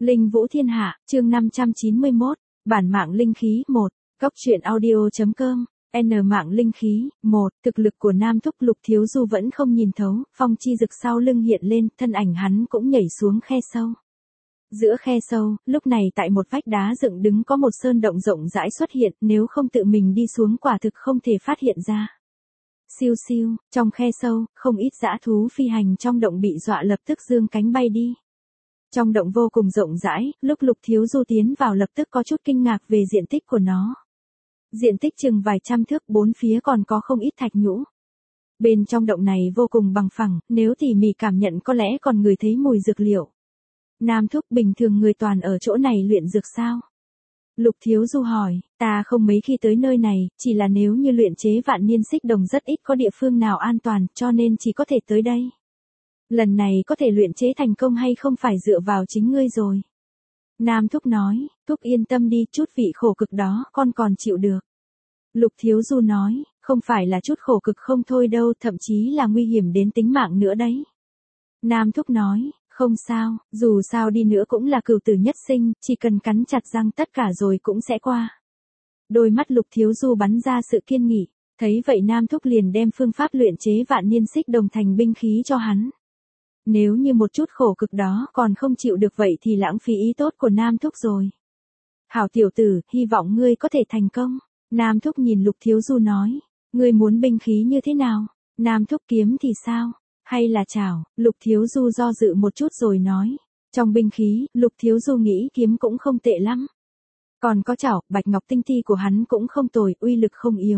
Linh Vũ Thiên Hạ, chương 591, bản mạng linh khí 1, Cốc truyện audio.com, mạng linh khí 1, thực lực của Nam Thúc Lục Thiếu Du vẫn không nhìn thấu, phong chi rực sau lưng hiện lên, thân ảnh hắn cũng nhảy xuống khe sâu. Giữa khe sâu, lúc này tại một vách đá dựng đứng có một sơn động rộng rãi xuất hiện, nếu không tự mình đi xuống quả thực không thể phát hiện ra. Siêu siêu, trong khe sâu, không ít dã thú phi hành trong động bị dọa lập tức giương cánh bay đi. Trong động vô cùng rộng rãi, lúc Lục Thiếu Du tiến vào lập tức có chút kinh ngạc về diện tích của nó. Diện tích chừng vài trăm thước, bốn phía còn có không ít thạch nhũ. Bên trong động này vô cùng bằng phẳng, nếu tỉ mỉ cảm nhận có lẽ còn ngửi thấy mùi dược liệu. Nam Thúc, bình thường người toàn ở chỗ này luyện dược sao? Lục Thiếu Du hỏi, ta không mấy khi tới nơi này, chỉ là nếu như luyện chế vạn niên xích đồng rất ít có địa phương nào an toàn, cho nên chỉ có thể tới đây. Lần này có thể luyện chế thành công hay không phải dựa vào chính ngươi rồi. Nam Thúc nói, Thúc yên tâm đi, chút vị khổ cực đó con còn chịu được. Lục Thiếu Du nói, không phải là chút khổ cực không thôi đâu, thậm chí là nguy hiểm đến tính mạng nữa đấy. Nam Thúc nói, không sao, dù sao đi nữa cũng là cửu tử nhất sinh, chỉ cần cắn chặt răng tất cả rồi cũng sẽ qua. Đôi mắt Lục Thiếu Du bắn ra sự kiên nghị, thấy vậy Nam Thúc liền đem phương pháp luyện chế vạn niên xích đồng thành binh khí cho hắn. Nếu như một chút khổ cực đó còn không chịu được vậy thì lãng phí ý tốt của Nam Thúc rồi. Hảo tiểu tử, hy vọng ngươi có thể thành công. Nam Thúc nhìn Lục Thiếu Du nói, ngươi muốn binh khí như thế nào? Nam Thúc, kiếm thì sao? Hay là chảo? Lục Thiếu Du do dự một chút rồi nói, trong binh khí, Lục Thiếu Du nghĩ kiếm cũng không tệ lắm. Còn có chảo, bạch ngọc tinh thi của hắn cũng không tồi, uy lực không yếu.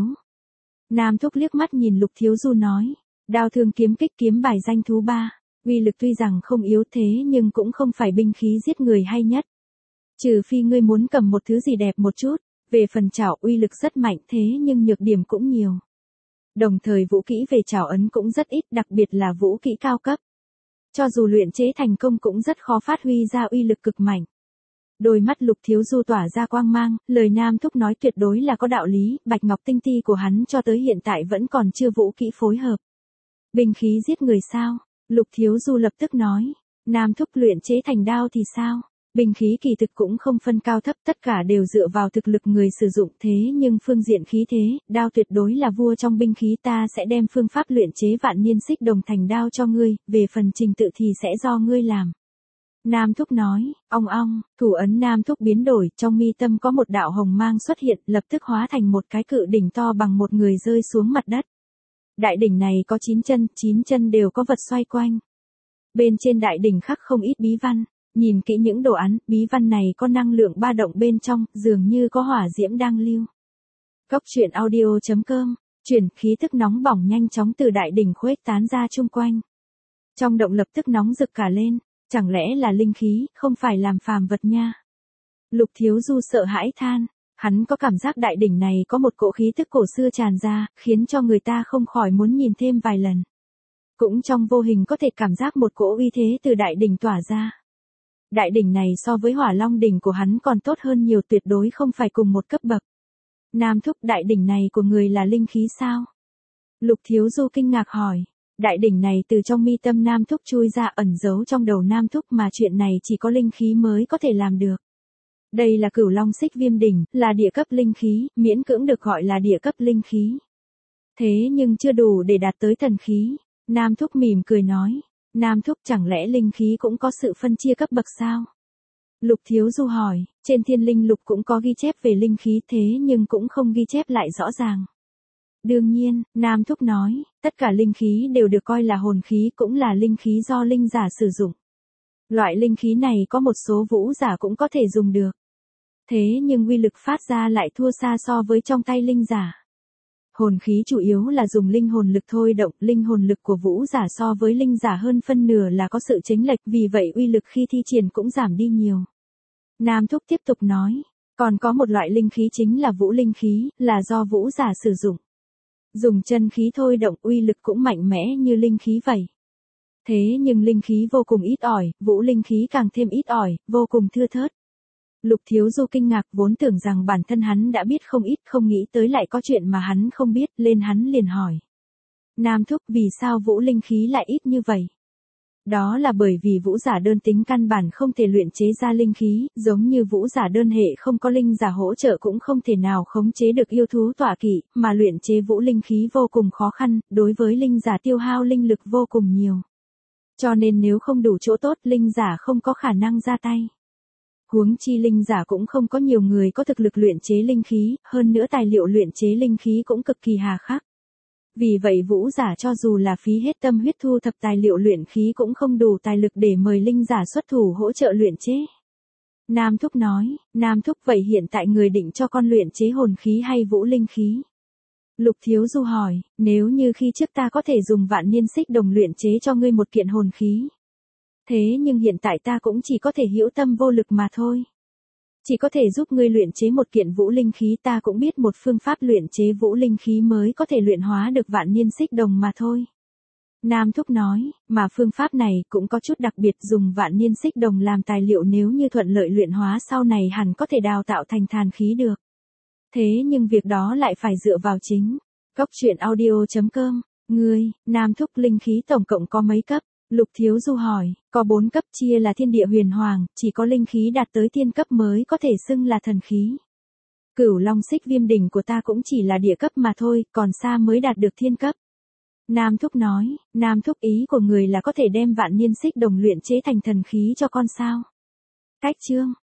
Nam Thúc liếc mắt nhìn Lục Thiếu Du nói, đao thương kiếm kích kiếm bài danh thú 3. Uy lực tuy rằng không yếu thế nhưng cũng không phải binh khí giết người hay nhất. Trừ phi ngươi muốn cầm một thứ gì đẹp một chút, về phần chảo uy lực rất mạnh thế nhưng nhược điểm cũng nhiều. Đồng thời vũ kỹ về chảo ấn cũng rất ít, đặc biệt là vũ kỹ cao cấp. Cho dù luyện chế thành công cũng rất khó phát huy ra uy lực cực mạnh. Đôi mắt Lục Thiếu Du tỏa ra quang mang, lời Nam Thúc nói tuyệt đối là có đạo lý, bạch ngọc tinh ti của hắn cho tới hiện tại vẫn còn chưa vũ kỹ phối hợp. Binh khí giết người sao? Lục Thiếu Du lập tức nói, Nam Thúc luyện chế thành đao thì sao? Binh khí kỳ thực cũng không phân cao thấp, tất cả đều dựa vào thực lực người sử dụng, thế nhưng phương diện khí thế, đao tuyệt đối là vua trong binh khí, ta sẽ đem phương pháp luyện chế vạn niên xích đồng thành đao cho ngươi, về phần trình tự thì sẽ do ngươi làm. Nam Thúc nói, ong ong, thủ ấn Nam Thúc biến đổi, trong mi tâm có một đạo hồng mang xuất hiện, lập tức hóa thành một cái cự đỉnh to bằng một người rơi xuống mặt đất. Đại đỉnh này có 9 chân đều có vật xoay quanh. Bên trên đại đỉnh khắc không ít bí văn, nhìn kỹ những đồ án, bí văn này có năng lượng ba động bên trong, dường như có hỏa diễm đang lưu. Cốc truyện audio.com, chuyển khí tức nóng bỏng nhanh chóng từ đại đỉnh khuếch tán ra chung quanh. Trong động lập tức nóng rực cả lên, chẳng lẽ là linh khí, không phải làm phàm vật nha. Lục Thiếu Du sợ hãi than. Hắn có cảm giác đại đỉnh này có một cỗ khí tức cổ xưa tràn ra, khiến cho người ta không khỏi muốn nhìn thêm vài lần. Cũng trong vô hình có thể cảm giác một cỗ uy thế từ đại đỉnh tỏa ra. Đại đỉnh này so với Hỏa Long đỉnh của hắn còn tốt hơn nhiều, tuyệt đối không phải cùng một cấp bậc. Nam Thúc, đại đỉnh này của người là linh khí sao? Lục Thiếu Du kinh ngạc hỏi. Đại đỉnh này từ trong mi tâm Nam Thúc chui ra, ẩn giấu trong đầu Nam Thúc, mà chuyện này chỉ có linh khí mới có thể làm được. Đây là Cửu Long Xích Viêm đỉnh, là địa cấp linh khí, miễn cưỡng được gọi là địa cấp linh khí. Thế nhưng chưa đủ để đạt tới thần khí. Nam Thúc mỉm cười nói, Nam Thúc, chẳng lẽ linh khí cũng có sự phân chia cấp bậc sao? Lục Thiếu Du hỏi, trên Thiên Linh Lục cũng có ghi chép về linh khí thế nhưng cũng không ghi chép lại rõ ràng. Đương nhiên, Nam Thúc nói, tất cả linh khí đều được coi là hồn khí, cũng là linh khí do linh giả sử dụng. Loại linh khí này có một số vũ giả cũng có thể dùng được. Thế nhưng uy lực phát ra lại thua xa so với trong tay linh giả. Hồn khí chủ yếu là dùng linh hồn lực thôi động, linh hồn lực của vũ giả so với linh giả hơn phân nửa là có sự chênh lệch, vì vậy uy lực khi thi triển cũng giảm đi nhiều. Nam Thúc tiếp tục nói, còn có một loại linh khí chính là vũ linh khí, là do vũ giả sử dụng. Dùng chân khí thôi động, uy lực cũng mạnh mẽ như linh khí vậy. Thế nhưng linh khí vô cùng ít ỏi, vũ linh khí càng thêm ít ỏi, vô cùng thưa thớt. Lục Thiếu Du kinh ngạc, vốn tưởng rằng bản thân hắn đã biết không ít, không nghĩ tới lại có chuyện mà hắn không biết, lên hắn liền hỏi. Nam Thúc, vì sao vũ linh khí lại ít như vậy? Đó là bởi vì vũ giả đơn tính căn bản không thể luyện chế ra linh khí, giống như vũ giả đơn hệ không có linh giả hỗ trợ cũng không thể nào khống chế được yêu thú tọa kỵ, mà luyện chế vũ linh khí vô cùng khó khăn, đối với linh giả tiêu hao linh lực vô cùng nhiều. Cho nên nếu không đủ chỗ tốt, linh giả không có khả năng ra tay. Huống chi linh giả cũng không có nhiều người có thực lực luyện chế linh khí, hơn nữa tài liệu luyện chế linh khí cũng cực kỳ hà khắc. Vì vậy vũ giả cho dù là phí hết tâm huyết thu thập tài liệu luyện khí cũng không đủ tài lực để mời linh giả xuất thủ hỗ trợ luyện chế. Nam Thúc nói, Nam Thúc vậy hiện tại người định cho con luyện chế hồn khí hay vũ linh khí? Lục Thiếu Du hỏi, nếu như khi trước ta có thể dùng vạn niên xích đồng luyện chế cho ngươi một kiện hồn khí. Thế nhưng hiện tại ta cũng chỉ có thể hữu tâm vô lực mà thôi. Chỉ có thể giúp ngươi luyện chế một kiện vũ linh khí, ta cũng biết một phương pháp luyện chế vũ linh khí mới có thể luyện hóa được vạn niên xích đồng mà thôi. Nam Thúc nói, mà phương pháp này cũng có chút đặc biệt, dùng vạn niên xích đồng làm tài liệu, nếu như thuận lợi luyện hóa sau này hẳn có thể đào tạo thành than khí được. Thế nhưng việc đó lại phải dựa vào chính Cốc Truyện Audio.com. Ngươi, Nam Thúc, linh khí tổng cộng có mấy cấp? Lục Thiếu Du hỏi, có 4 cấp, chia là thiên địa huyền hoàng, chỉ có linh khí đạt tới thiên cấp mới có thể xưng là thần khí. Cửu Long Xích Viêm đỉnh của ta cũng chỉ là địa cấp mà thôi, còn xa mới đạt được thiên cấp. Nam Thúc nói, Nam Thúc, ý của người là có thể đem vạn niên xích đồng luyện chế thành thần khí cho con sao? Cách chương